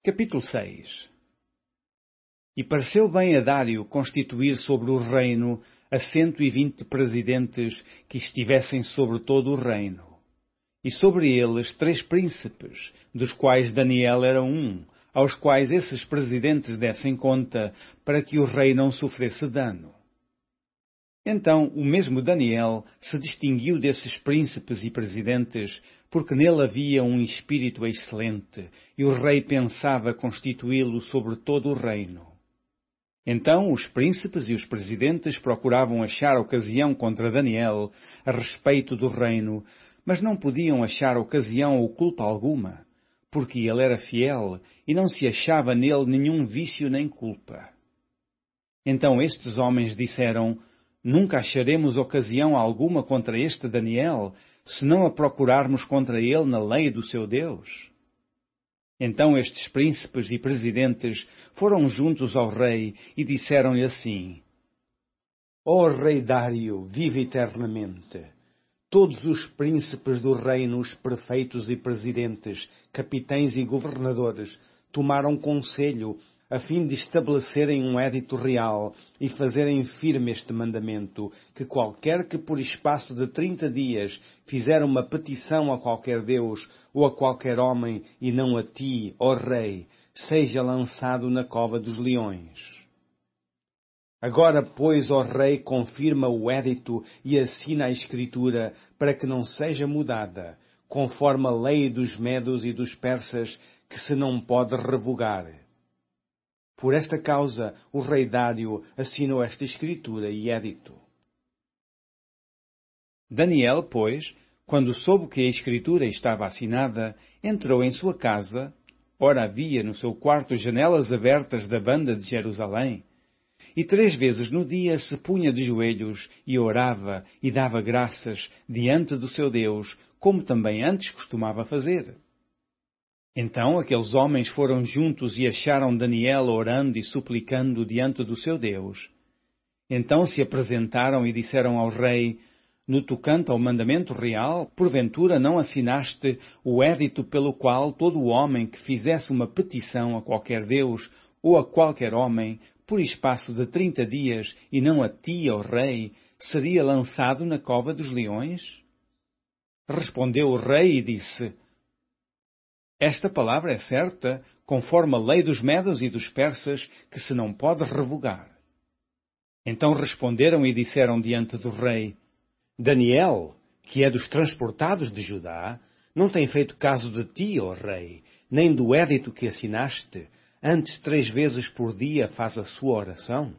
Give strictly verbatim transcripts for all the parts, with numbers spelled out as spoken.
Capítulo seis. E pareceu bem a Dário constituir sobre o reino a cento e vinte presidentes que estivessem sobre todo o reino, e sobre eles três príncipes, dos quais Daniel era um, aos quais esses presidentes dessem conta, para que o rei não sofresse dano. Então o mesmo Daniel se distinguiu desses príncipes e presidentes, porque nele havia um espírito excelente, e o rei pensava constituí-lo sobre todo o reino. Então os príncipes e os presidentes procuravam achar ocasião contra Daniel a respeito do reino, mas não podiam achar ocasião ou culpa alguma, porque ele era fiel e não se achava nele nenhum vício nem culpa. Então estes homens disseram: Nunca acharemos ocasião alguma contra este Daniel, se não a procurarmos contra ele na lei do seu Deus. Então estes príncipes e presidentes foram juntos ao rei e disseram-lhe assim: Ó rei Dário, vive eternamente. Todos os príncipes do reino, os prefeitos e presidentes, capitães e governadores, tomaram conselho a fim de estabelecerem um édito real e fazerem firme este mandamento, que qualquer que por espaço de trinta dias fizer uma petição a qualquer Deus ou a qualquer homem, e não a ti, ó rei, seja lançado na cova dos leões. Agora, pois, ó rei, confirma o édito e assina a escritura, para que não seja mudada, conforme a lei dos medos e dos persas, que se não pode revogar. Por esta causa, o rei Dário assinou esta escritura e édito. Daniel, pois, quando soube que a escritura estava assinada, entrou em sua casa. Ora, havia no seu quarto janelas abertas da banda de Jerusalém. E três vezes no dia se punha de joelhos e orava e dava graças diante do seu Deus, como também antes costumava fazer. Então aqueles homens foram juntos e acharam Daniel orando e suplicando diante do seu Deus. Então se apresentaram e disseram ao rei: No tocante ao mandamento real, porventura não assinaste o édito pelo qual todo homem que fizesse uma petição a qualquer Deus ou a qualquer homem, por espaço de trinta dias, e não a ti, ó rei, seria lançado na cova dos leões? Respondeu o rei e disse: Esta palavra é certa, conforme a lei dos medos e dos persas, que se não pode revogar. Então responderam e disseram diante do rei: Daniel, que é dos transportados de Judá, não tem feito caso de ti, ó rei, nem do édito que assinaste. Antes três vezes por dia faz a sua oração.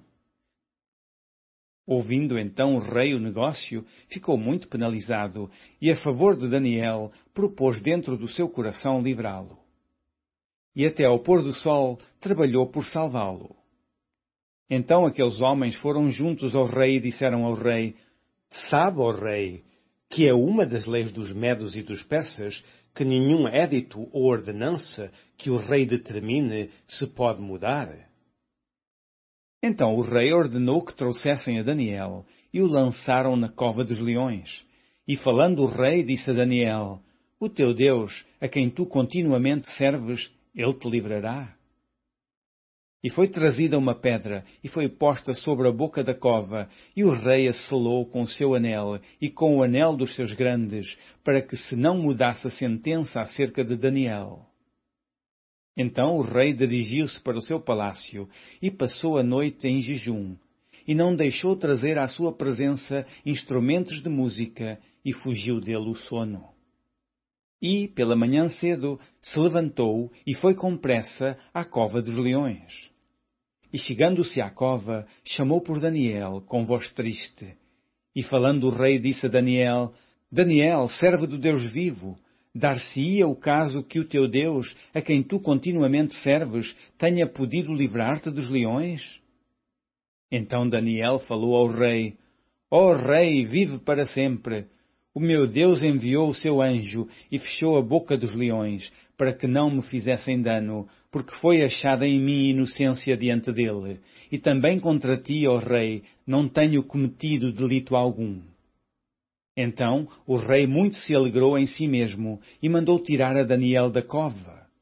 Ouvindo então o rei o negócio, ficou muito penalizado, e a favor de Daniel propôs dentro do seu coração livrá-lo. E até ao pôr do sol trabalhou por salvá-lo. Então aqueles homens foram juntos ao rei e disseram ao rei: Sabe, ó rei, que é uma das leis dos medos e dos persas, que nenhum édito ou ordenança que o rei determine se pode mudar. Então o rei ordenou que trouxessem a Daniel e o lançaram na cova dos leões. E falando o rei, disse a Daniel: O teu Deus, a quem tu continuamente serves, ele te livrará. E foi trazida uma pedra, e foi posta sobre a boca da cova, e o rei a selou com o seu anel, e com o anel dos seus grandes, para que se não mudasse a sentença acerca de Daniel. Então o rei dirigiu-se para o seu palácio, e passou a noite em jejum, e não deixou trazer à sua presença instrumentos de música, e fugiu dele o sono. E, pela manhã cedo, se levantou e foi com pressa à cova dos leões. E chegando-se à cova, chamou por Daniel, com voz triste. E falando o rei, disse a Daniel: Daniel, servo do Deus vivo, dar-se-ia o caso que o teu Deus, a quem tu continuamente serves, tenha podido livrar-te dos leões? Então Daniel falou ao rei: Ó rei, vive para sempre. O meu Deus enviou o seu anjo e fechou a boca dos leões, para que não me fizessem dano, porque foi achada em mim inocência diante dele. E também contra ti, ó rei, não tenho cometido delito algum. Então o rei muito se alegrou em si mesmo e mandou tirar a Daniel da cova.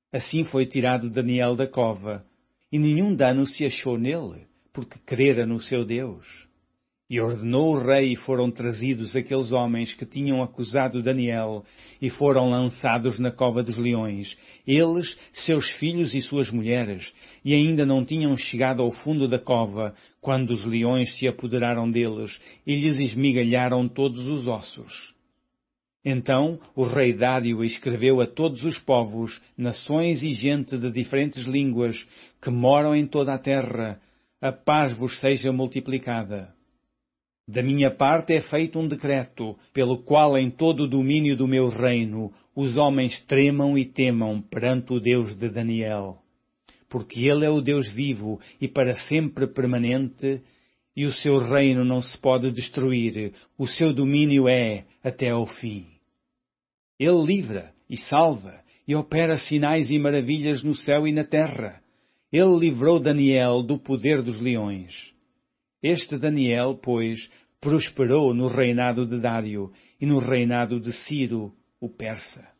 Assim foi tirado Daniel da cova, e nenhum dano se achou nele, porque crera no seu Deus. E ordenou o rei, e foram trazidos aqueles homens que tinham acusado Daniel, e foram lançados na cova dos leões, eles, seus filhos e suas mulheres, e ainda não tinham chegado ao fundo da cova, quando os leões se apoderaram deles, e lhes esmigalharam todos os ossos. Então o rei Dário escreveu a todos os povos, nações e gente de diferentes línguas, que moram em toda a terra: a paz vos seja multiplicada. Da minha parte é feito um decreto, pelo qual em todo o domínio do meu reino os homens tremam e temam perante o Deus de Daniel. Porque ele é o Deus vivo e para sempre permanente, e o seu reino não se pode destruir, o seu domínio é até ao fim. Ele livra e salva, e opera sinais e maravilhas no céu e na terra. Ele livrou Daniel do poder dos leões. Este Daniel, pois, prosperou no reinado de Dário e no reinado de Ciro, o persa.